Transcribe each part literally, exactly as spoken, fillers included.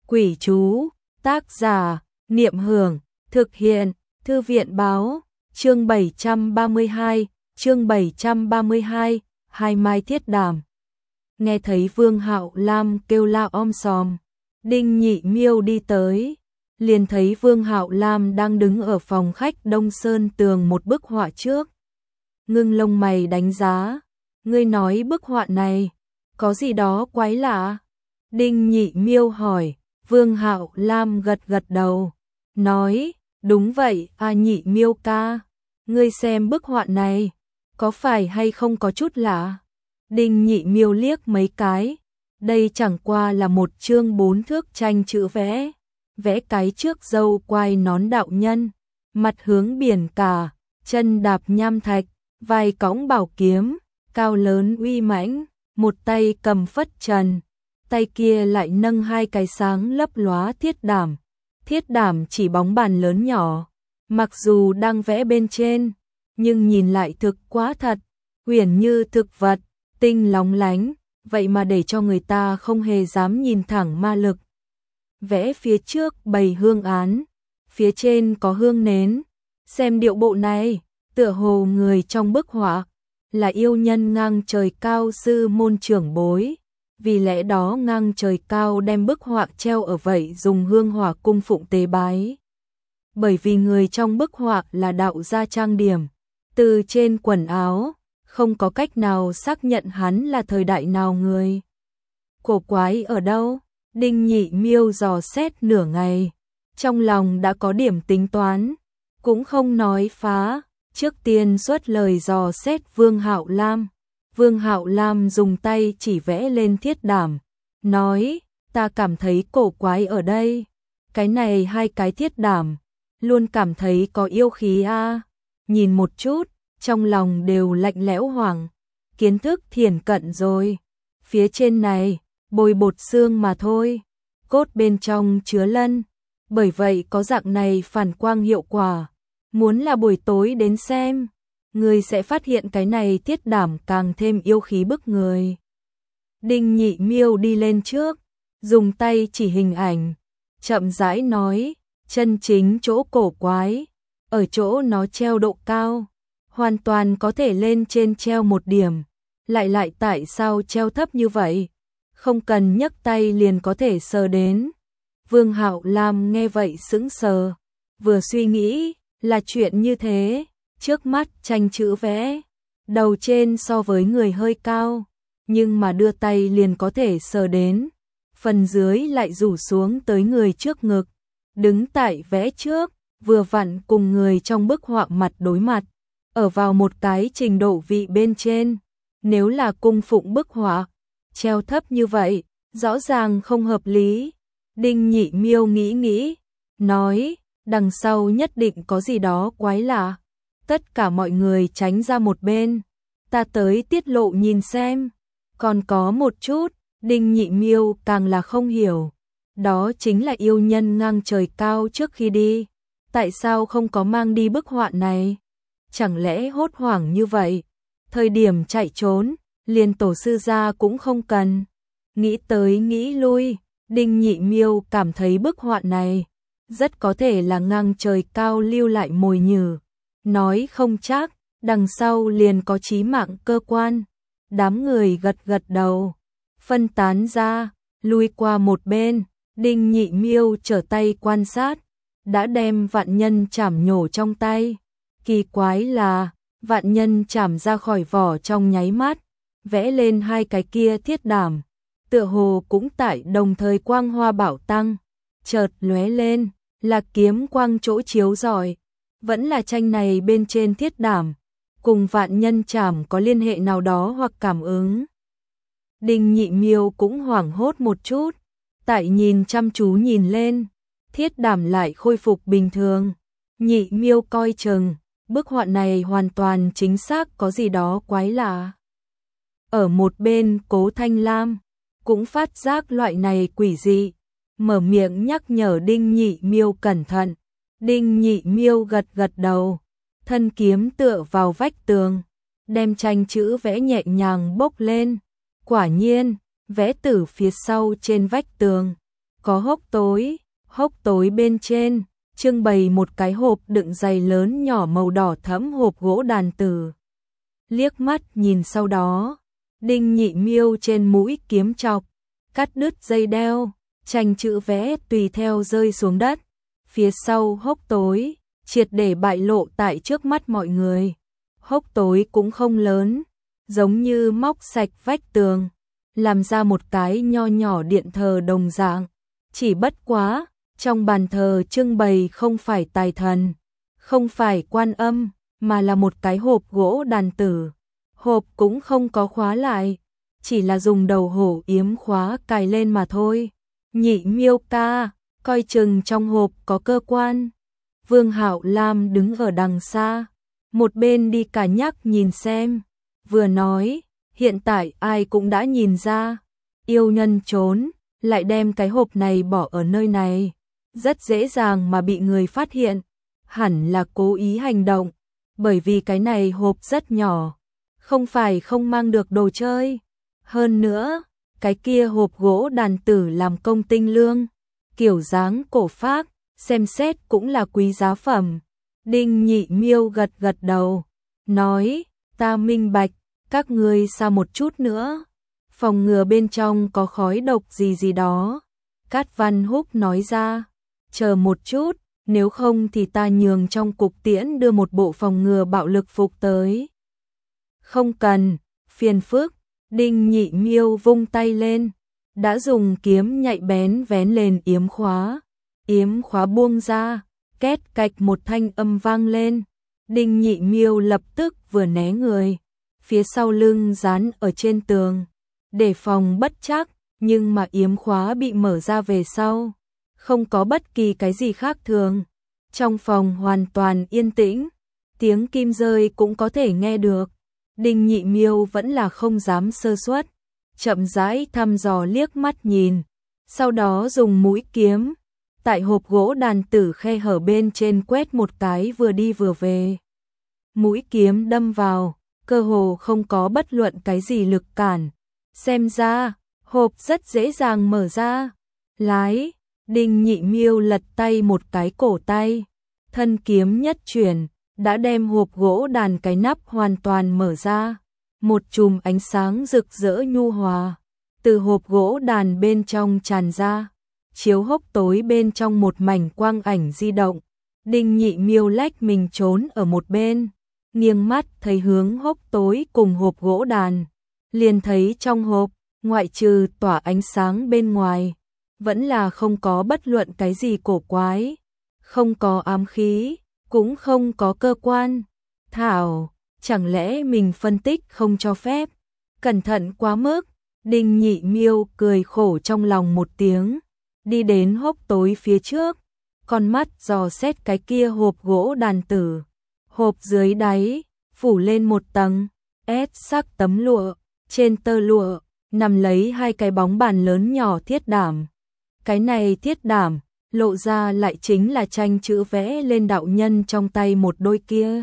Quỷ chú, tác giả, Niệm Hưởng, thực hiện, Thư viện báo, chương bảy trăm ba mươi hai, chương bảy trăm ba mươi hai, Hai Mai Thiết Đảm. Nghe thấy Vương Hạo Lam kêu la om sòm, Đinh Nhị Miêu đi tới, liền thấy Vương Hạo Lam đang đứng ở phòng khách Đông Sơn tường một bức họa trước. Ngưng lông mày đánh giá, ngươi nói bức họa này, có gì đó quái lạ? Đinh Nhị Miêu hỏi, Vương Hạo Lam gật gật đầu, nói, đúng vậy, a Nhị Miêu ca, ngươi xem bức họa này, có phải hay không có chút lạ? Đinh Nhị Miêu liếc mấy cái, đây chẳng qua là một chương bốn thước tranh chữ vẽ, vẽ cái trước râu quai nón đạo nhân, mặt hướng biển cả, chân đạp nham thạch, vai cõng bảo kiếm, cao lớn uy mãnh, một tay cầm phất trần, tay kia lại nâng hai cái sáng lấp lóa thiết đảm. Thiết đảm chỉ bóng bàn lớn nhỏ, mặc dù đang vẽ bên trên, nhưng nhìn lại thực quá thật, huyền như thực vật, tinh lóng lánh, vậy mà để cho người ta không hề dám nhìn thẳng ma lực. Vẽ phía trước bày hương án, phía trên có hương nến, xem điệu bộ này, tựa hồ người trong bức họa là yêu nhân ngang trời cao sư môn trưởng bối, vì lẽ đó ngang trời cao đem bức họa treo ở vậy dùng hương hỏa cung phụng tế bái. Bởi vì người trong bức họa là đạo gia trang điểm, từ trên quần áo, không có cách nào xác nhận hắn là thời đại nào người. Cổ quái ở đâu? Đinh Nhị Miêu dò xét nửa ngày, trong lòng đã có điểm tính toán, cũng không nói phá, trước tiên xuất lời dò xét Vương Hạo Lam. Vương Hạo Lam dùng tay chỉ vẽ lên thiết đảm, nói, ta cảm thấy cổ quái ở đây, cái này hai cái thiết đảm, luôn cảm thấy có yêu khí a. À. Nhìn một chút, trong lòng đều lạnh lẽo hoảng, kiến thức thiển cận rồi, phía trên này, bồi bột xương mà thôi, cốt bên trong chứa lân, bởi vậy có dạng này phản quang hiệu quả, muốn là buổi tối đến xem, người sẽ phát hiện cái này thiết đảm càng thêm yêu khí bức người. Đinh Nhị Miêu đi lên trước, dùng tay chỉ hình ảnh, chậm rãi nói, chân chính chỗ cổ quái, ở chỗ nó treo độ cao, hoàn toàn có thể lên trên treo một điểm, lại lại tại sao treo thấp như vậy, không cần nhấc tay liền có thể sờ đến. Vương Hạo Lam nghe vậy sững sờ, vừa suy nghĩ, là chuyện như thế. Trước mắt tranh chữ vẽ, đầu trên so với người hơi cao, nhưng mà đưa tay liền có thể sờ đến, phần dưới lại rủ xuống tới người trước ngực, đứng tại vẽ trước, vừa vặn cùng người trong bức họa mặt đối mặt, ở vào một cái trình độ vị bên trên, nếu là cung phụng bức họa, treo thấp như vậy, rõ ràng không hợp lý. Đinh Nhị Miêu nghĩ nghĩ, nói, đằng sau nhất định có gì đó quái lạ. Tất cả mọi người tránh ra một bên, ta tới tiết lộ nhìn xem. Còn có một chút, Đinh Nhị Miêu càng là không hiểu, đó chính là yêu nhân ngang trời cao trước khi đi, tại sao không có mang đi bức họa này? Chẳng lẽ hốt hoảng như vậy, thời điểm chạy trốn, liền tổ sư gia cũng không cần. Nghĩ tới nghĩ lui, Đinh Nhị Miêu cảm thấy bức họa này rất có thể là ngang trời cao lưu lại mồi nhử. Nói không chắc, đằng sau liền có chí mạng cơ quan. Đám người gật gật đầu, phân tán ra, lui qua một bên. Đinh Nhị Miêu trở tay quan sát, đã đem vạn nhân chảm nhổ trong tay. Kỳ quái là, vạn nhân chảm ra khỏi vỏ trong nháy mắt, vẽ lên hai cái kia thiết đảm, tựa hồ cũng tại đồng thời quang hoa bảo tăng, chợt lóe lên, là kiếm quang chỗ chiếu rọi. Vẫn là tranh này bên trên thiết đảm, cùng vạn nhân chảm có liên hệ nào đó hoặc cảm ứng. Đinh Nhị Miêu cũng hoảng hốt một chút, tại nhìn chăm chú nhìn lên, thiết đảm lại khôi phục bình thường. Nhị Miêu coi chừng, bức họa này hoàn toàn chính xác có gì đó quái lạ. Ở một bên Cố Thanh Lam, cũng phát giác loại này quỷ dị, mở miệng nhắc nhở Đinh Nhị Miêu cẩn thận. Đinh Nhị Miêu gật gật đầu, thân kiếm tựa vào vách tường, đem tranh chữ vẽ nhẹ nhàng bốc lên. Quả nhiên, vẽ từ phía sau trên vách tường, có hốc tối, hốc tối bên trên trưng bày một cái hộp đựng giày lớn nhỏ màu đỏ thẫm, hộp gỗ đàn tử. Liếc mắt nhìn sau đó, Đinh Nhị Miêu trên mũi kiếm chọc, cắt đứt dây đeo, tranh chữ vẽ tùy theo rơi xuống đất. Phía sau hốc tối, triệt để bại lộ tại trước mắt mọi người. Hốc tối cũng không lớn, giống như móc sạch vách tường, làm ra một cái nho nhỏ điện thờ đồng dạng. Chỉ bất quá, trong bàn thờ trưng bày không phải tài thần, không phải Quan Âm, mà là một cái hộp gỗ đàn tử. Hộp cũng không có khóa lại, chỉ là dùng đầu hổ yếm khóa cài lên mà thôi. Nhị Miêu ca, coi chừng trong hộp có cơ quan. Vương Hạo Lam đứng ở đằng xa, một bên đi cả nhắc nhìn xem, vừa nói, hiện tại ai cũng đã nhìn ra, yêu nhân trốn, lại đem cái hộp này bỏ ở nơi này, rất dễ dàng mà bị người phát hiện, hẳn là cố ý hành động, bởi vì cái này hộp rất nhỏ, không phải không mang được đồ chơi. Hơn nữa, cái kia hộp gỗ đàn tử làm công tinh lương, kiểu dáng cổ phác, xem xét cũng là quý giá phẩm. Đinh Nhị Miêu gật gật đầu, nói, ta minh bạch, các ngươi xa một chút nữa, phòng ngừa bên trong có khói độc gì gì đó. Cát Văn Húc nói ra, chờ một chút, nếu không thì ta nhường trong cục tiễn đưa một bộ phòng ngừa bạo lực phục tới. Không cần, phiền phức. Đinh Nhị Miêu vung tay lên, đã dùng kiếm nhạy bén vén lên yếm khóa. Yếm khóa buông ra, két cạch một thanh âm vang lên. Đinh Nhị Miêu lập tức vừa né người, phía sau lưng dán ở trên tường, để phòng bất trắc, nhưng mà yếm khóa bị mở ra về sau, không có bất kỳ cái gì khác thường. Trong phòng hoàn toàn yên tĩnh, tiếng kim rơi cũng có thể nghe được. Đinh Nhị Miêu vẫn là không dám sơ suất, chậm rãi thăm dò liếc mắt nhìn, sau đó dùng mũi kiếm tại hộp gỗ đàn tử khe hở bên trên quét một cái, vừa đi vừa về. Mũi kiếm đâm vào, cơ hồ không có bất luận cái gì lực cản. Xem ra, hộp rất dễ dàng mở ra. Lái, Đinh Nhị Miêu lật tay một cái cổ tay, thân kiếm nhất chuyển, đã đem hộp gỗ đàn cái nắp hoàn toàn mở ra. Một chùm ánh sáng rực rỡ nhu hòa từ hộp gỗ đàn bên trong tràn ra, chiếu hốc tối bên trong một mảnh quang ảnh di động. Đinh Nhị Miêu lách mình trốn ở một bên, nghiêng mắt thấy hướng hốc tối cùng hộp gỗ đàn, liền thấy trong hộp, ngoại trừ tỏa ánh sáng bên ngoài, vẫn là không có bất luận cái gì cổ quái, không có ám khí, cũng không có cơ quan. Thảo, chẳng lẽ mình phân tích không cho phép, cẩn thận quá mức. Đinh Nhị Miêu cười khổ trong lòng một tiếng, đi đến hốc tối phía trước, con mắt dò xét cái kia hộp gỗ đàn tử. Hộp dưới đáy phủ lên một tầng ép sắc tấm lụa, trên tơ lụa nằm lấy hai cái bóng bàn lớn nhỏ thiết đảm. Cái này thiết đảm lộ ra lại chính là tranh chữ vẽ lên đạo nhân trong tay một đôi kia.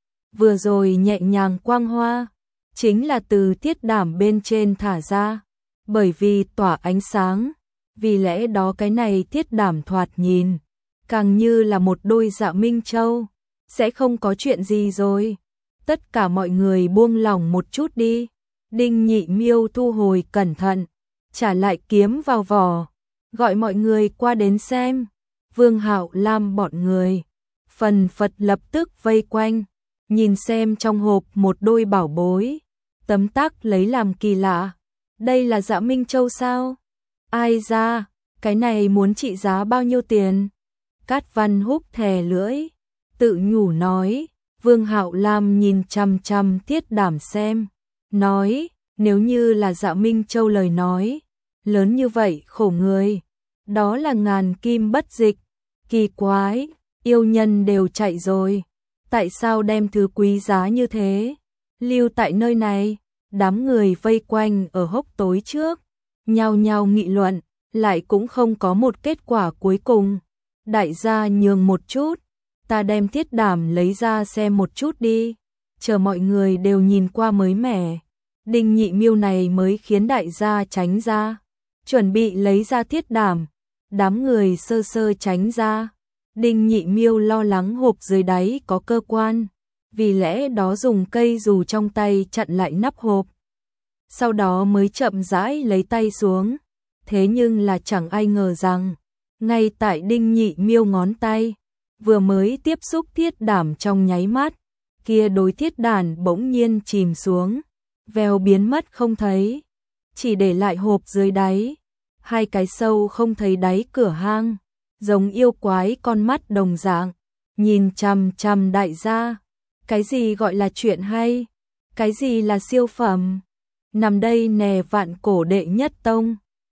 Vừa rồi nhẹ nhàng quang hoa, chính là từ thiết đảm bên trên thả ra, bởi vì tỏa ánh sáng, vì lẽ đó cái này thiết đảm thoạt nhìn, càng như là một đôi Dạ Minh Châu. Sẽ không có chuyện gì rồi, tất cả mọi người buông lỏng một chút đi. Đinh Nhị Miêu thu hồi cẩn thận, trả lại kiếm vào vỏ, gọi mọi người qua đến xem. Vương Hạo Lam bọn người phần phật lập tức vây quanh, nhìn xem trong hộp một đôi bảo bối, tấm tắc lấy làm kỳ lạ. Đây là Dạ Minh Châu sao? Ai ra, cái này muốn trị giá bao nhiêu tiền? Cát Văn Húc thè lưỡi, tự nhủ nói. Vương Hạo Lam nhìn chằm chằm thiết đảm xem, nói, nếu như là Dạ Minh Châu lời nói, lớn như vậy khổ người, đó là ngàn kim bất dịch. Kỳ quái, yêu nhân đều chạy rồi, tại sao đem thứ quý giá như thế lưu tại nơi này? Đám người vây quanh ở hốc tối trước, nhao nhao nghị luận, lại cũng không có một kết quả cuối cùng. Đại gia nhường một chút, ta đem thiết đảm lấy ra xem một chút đi. Chờ mọi người đều nhìn qua mới mẻ, Đinh Nhị Miêu này mới khiến đại gia tránh ra, chuẩn bị lấy ra thiết đảm. Đám người sơ sơ tránh ra. Đinh Nhị Miêu lo lắng hộp dưới đáy có cơ quan, vì lẽ đó dùng cây dù trong tay chặn lại nắp hộp. Sau đó mới chậm rãi lấy tay xuống. Thế nhưng là chẳng ai ngờ rằng, ngay tại Đinh Nhị Miêu ngón tay vừa mới tiếp xúc thiết đảm trong nháy mắt, kia đối thiết đàn bỗng nhiên chìm xuống, vèo biến mất không thấy, chỉ để lại hộp dưới đáy, hai cái sâu không thấy đáy cửa hang, giống yêu quái con mắt đồng dạng, nhìn chằm chằm đại gia. Cái gì gọi là chuyện hay? Cái gì là siêu phẩm? Nằm đây nè vạn cổ đệ nhất tông.